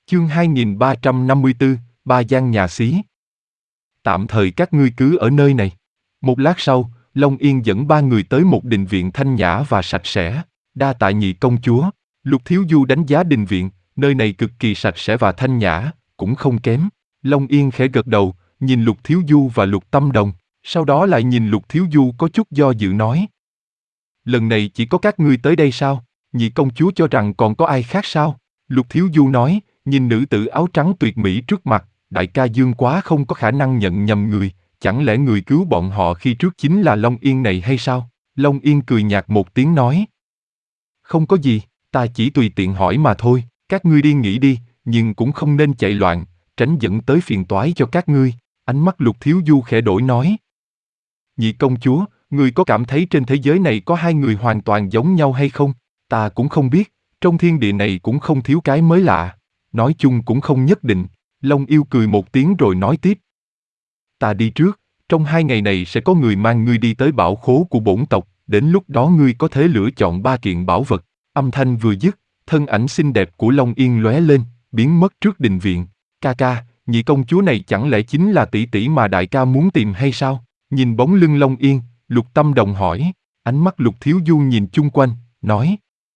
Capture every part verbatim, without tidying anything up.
Chương hai nghìn ba trăm năm mươi tư, Ba gian nhà xí. Tạm thời các ngươi cứ ở nơi này. Một lát sau, Long Yên dẫn ba người tới một đình viện thanh nhã và sạch sẽ. Đa tạ nhị công chúa. Lục Thiếu Du đánh giá đình viện, nơi này cực kỳ sạch sẽ và thanh nhã, cũng không kém. Long Yên khẽ gật đầu, nhìn Lục Thiếu Du và Lục Tâm Đồng, sau đó lại nhìn Lục Thiếu Du có chút do dự nói. Lần này chỉ có các ngươi tới đây sao? Nhị công chúa cho rằng còn có ai khác sao? Lục Thiếu Du nói, nhìn nữ tử áo trắng tuyệt mỹ trước mặt, đại ca Dương quá không có khả năng nhận nhầm người, chẳng lẽ người cứu bọn họ khi trước chính là Long Yên này hay sao? Long Yên cười nhạt một tiếng nói. Không có gì, ta chỉ tùy tiện hỏi mà thôi, các ngươi đi nghỉ đi, nhưng cũng không nên chạy loạn, tránh dẫn tới phiền toái cho các ngươi. Ánh mắt Lục Thiếu Du khẽ đổi nói. Nhị công chúa, ngươi có cảm thấy trên thế giới này có hai người hoàn toàn giống nhau hay không? Ta cũng không biết, trong thiên địa này cũng không thiếu cái mới lạ. Nói chung cũng không nhất định. Long Yêu cười một tiếng rồi nói tiếp. Ta đi trước, trong hai ngày này sẽ có người mang ngươi đi tới bảo khố của bổn tộc, đến lúc đó ngươi có thể lựa chọn ba kiện bảo vật. Âm thanh vừa dứt, thân ảnh xinh đẹp của Long Yên lóe lên, biến mất trước đình viện. Ca ca, nhị công chúa này chẳng lẽ chính là tỷ tỷ mà đại ca muốn tìm hay sao? Nhìn bóng lưng Long Yên, Lục Tâm Đồng hỏi. Ánh mắt Lục Thiếu Du nhìn chung quanh, nói.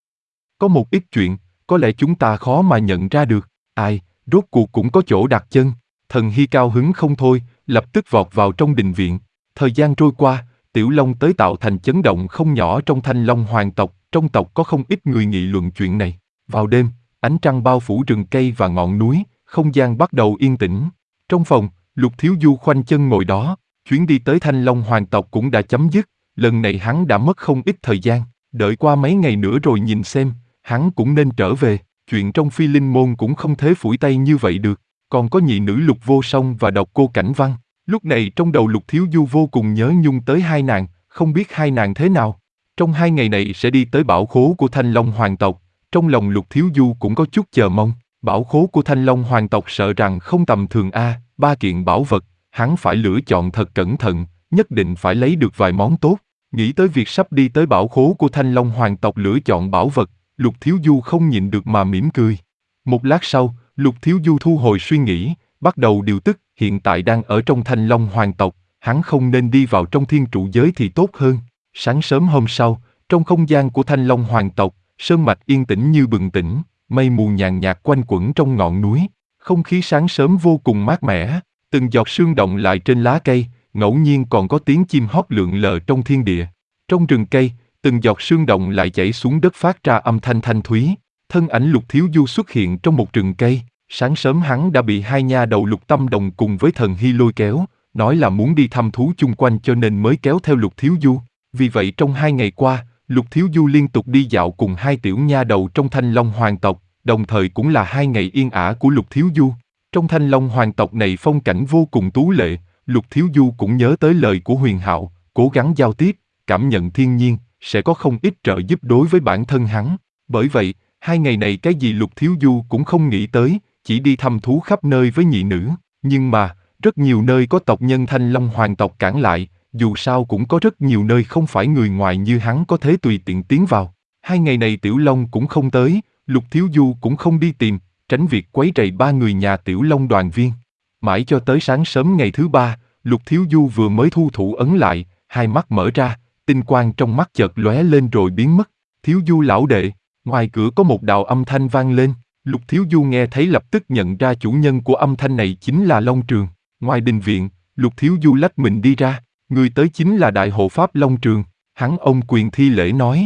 Có một ít chuyện, có lẽ chúng ta khó mà nhận ra được. Ai, rốt cuộc cũng có chỗ đặt chân. Thần Hy cao hứng không thôi, lập tức vọt vào trong đình viện. Thời gian trôi qua, Tiểu Long tới tạo thành chấn động không nhỏ trong Thanh Long hoàng tộc. Trong tộc có không ít người nghị luận chuyện này. Vào đêm, ánh trăng bao phủ rừng cây và ngọn núi, không gian bắt đầu yên tĩnh. Trong phòng, Lục Thiếu Du khoanh chân ngồi đó. Chuyến đi tới Thanh Long hoàng tộc cũng đã chấm dứt. Lần này hắn đã mất không ít thời gian. Đợi qua mấy ngày nữa rồi nhìn xem, hắn cũng nên trở về. Chuyện trong Phi Linh Môn cũng không thể phủi tay như vậy được. Còn có nhị nữ Lục Vô Song và Độc Cô Cảnh Văn. Lúc này trong đầu Lục Thiếu Du vô cùng nhớ nhung tới hai nàng, không biết hai nàng thế nào. Trong hai ngày này sẽ đi tới bảo khố của Thanh Long hoàng tộc. Trong lòng Lục Thiếu Du cũng có chút chờ mong. Bảo khố của Thanh Long hoàng tộc sợ rằng không tầm thường a, ba kiện bảo vật, hắn phải lựa chọn thật cẩn thận, nhất định phải lấy được vài món tốt. Nghĩ tới việc sắp đi tới bảo khố của Thanh Long hoàng tộc lựa chọn bảo vật, Lục Thiếu Du không nhịn được mà mỉm cười. Một lát sau, Lục Thiếu Du thu hồi suy nghĩ, bắt đầu điều tức. Hiện tại đang ở trong Thanh Long hoàng tộc, hắn không nên đi vào trong thiên trụ giới thì tốt hơn. Sáng sớm hôm sau, trong không gian của Thanh Long hoàng tộc, sơn mạch yên tĩnh như bừng tỉnh, mây mù nhàn nhạt quanh quẩn trong ngọn núi. Không khí sáng sớm vô cùng mát mẻ, từng giọt sương động lại trên lá cây, ngẫu nhiên còn có tiếng chim hót lượn lờ trong thiên địa. Trong rừng cây, từng giọt sương động lại chảy xuống đất phát ra âm thanh thanh thúy. Thân ảnh Lục Thiếu Du xuất hiện trong một rừng cây. Sáng sớm hắn đã bị hai nha đầu Lục Tâm Đồng cùng với Thần Hy lôi kéo, nói là muốn đi thăm thú chung quanh cho nên mới kéo theo Lục Thiếu Du. Vì vậy trong hai ngày qua, Lục Thiếu Du liên tục đi dạo cùng hai tiểu nha đầu trong Thanh Long hoàng tộc, đồng thời cũng là hai ngày yên ả của Lục Thiếu Du. Trong Thanh Long hoàng tộc này phong cảnh vô cùng tú lệ, Lục Thiếu Du cũng nhớ tới lời của Huyền Hạo, cố gắng giao tiếp, cảm nhận thiên nhiên, sẽ có không ít trợ giúp đối với bản thân hắn. Bởi vậy, hai ngày này cái gì Lục Thiếu Du cũng không nghĩ tới, chỉ đi thăm thú khắp nơi với nhị nữ. Nhưng mà, rất nhiều nơi có tộc nhân Thanh Long hoàng tộc cản lại, dù sao cũng có rất nhiều nơi không phải người ngoài như hắn có thể tùy tiện tiến vào. Hai ngày này Tiểu Long cũng không tới, Lục Thiếu Du cũng không đi tìm, tránh việc quấy rầy ba người nhà Tiểu Long đoàn viên. Mãi cho tới sáng sớm ngày thứ ba, Lục Thiếu Du vừa mới thu thủ ấn lại, hai mắt mở ra, tinh quang trong mắt chợt lóe lên rồi biến mất. Thiếu Du lão đệ, ngoài cửa có một đạo âm thanh vang lên. Lục Thiếu Du nghe thấy lập tức nhận ra chủ nhân của âm thanh này chính là Long Trường. Ngoài đình viện, Lục Thiếu Du lách mình đi ra, người tới chính là đại hộ pháp Long Trường. Hắn ôm quyền thi lễ nói.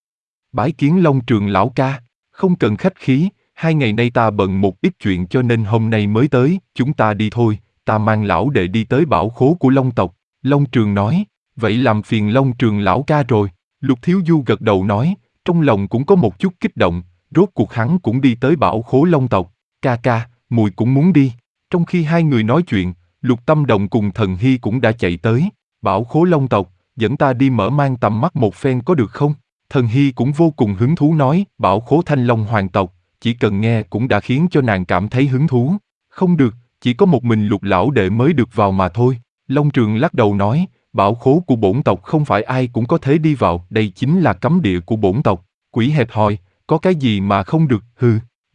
Bái kiến Long Trường lão ca, không cần khách khí, hai ngày nay ta bận một ít chuyện cho nên hôm nay mới tới, chúng ta đi thôi, ta mang lão đệ đi tới bảo khố của Long tộc. Long Trường nói, vậy làm phiền Long Trường lão ca rồi. Lục Thiếu Du gật đầu nói, trong lòng cũng có một chút kích động. Rốt cuộc hắn cũng đi tới bảo khố Long tộc. Ca ca, mùi cũng muốn đi. Trong khi hai người nói chuyện, Lục Tâm Đồng cùng Thần Hy cũng đã chạy tới. Bảo khố Long tộc, dẫn ta đi mở mang tầm mắt một phen có được không? Thần Hy cũng vô cùng hứng thú nói, bảo khố Thanh Long hoàng tộc, chỉ cần nghe cũng đã khiến cho nàng cảm thấy hứng thú. Không được, chỉ có một mình Lục lão đệ mới được vào mà thôi. Long Trường lắc đầu nói, bảo khố của bổn tộc không phải ai cũng có thể đi vào, đây chính là cấm địa của bổn tộc. Quỷ hẹp hòi, có cái gì mà không được, hừ.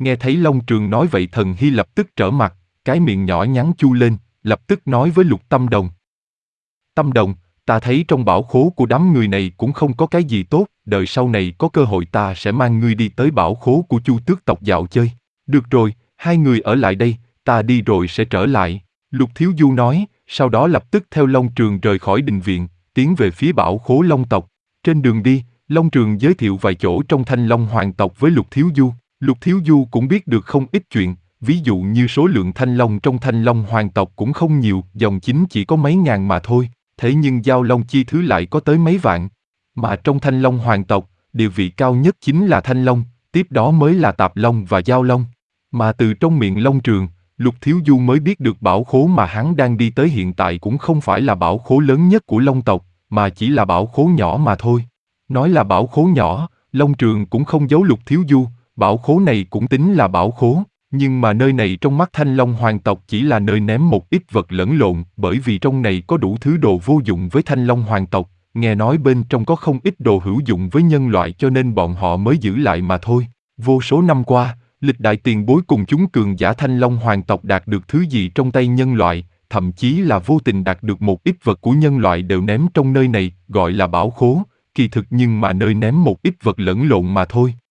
Nghe thấy Long Trường nói vậy Thần Hy lập tức trở mặt, cái miệng nhỏ nhắn chu lên, lập tức nói với Lục Tâm Đồng. Tâm Đồng, ta thấy trong bảo khố của đám người này cũng không có cái gì tốt, đợi sau này có cơ hội ta sẽ mang ngươi đi tới bảo khố của Chu tước tộc dạo chơi. Được rồi, hai người ở lại đây, ta đi rồi sẽ trở lại. Lục Thiếu Du nói, sau đó lập tức theo Long Trường rời khỏi đình viện, tiến về phía bảo khố Long tộc. Trên đường đi, Long Trường giới thiệu vài chỗ trong Thanh Long hoàng tộc với Lục Thiếu Du. Lục Thiếu Du cũng biết được không ít chuyện, ví dụ như số lượng thanh long trong Thanh Long hoàng tộc cũng không nhiều, dòng chính chỉ có mấy ngàn mà thôi, thế nhưng giao long chi thứ lại có tới mấy vạn. Mà trong Thanh Long hoàng tộc, địa vị cao nhất chính là Thanh Long, tiếp đó mới là Tạp Long và Giao Long. Mà từ trong miệng Long Trường, Lục Thiếu Du mới biết được bảo khố mà hắn đang đi tới hiện tại cũng không phải là bảo khố lớn nhất của Long tộc, mà chỉ là bảo khố nhỏ mà thôi. Nói là bảo khố nhỏ, Long Trường cũng không giấu Lục Thiếu Du, bảo khố này cũng tính là bảo khố, nhưng mà nơi này trong mắt Thanh Long hoàng tộc chỉ là nơi ném một ít vật lẫn lộn, bởi vì trong này có đủ thứ đồ vô dụng với Thanh Long hoàng tộc, nghe nói bên trong có không ít đồ hữu dụng với nhân loại cho nên bọn họ mới giữ lại mà thôi. Vô số năm qua, lịch đại tiền bối cùng chúng cường giả Thanh Long hoàng tộc đạt được thứ gì trong tay nhân loại, thậm chí là vô tình đạt được một ít vật của nhân loại đều ném trong nơi này, gọi là bảo khố, kỳ thực nhưng mà nơi ném một ít vật lẫn lộn mà thôi.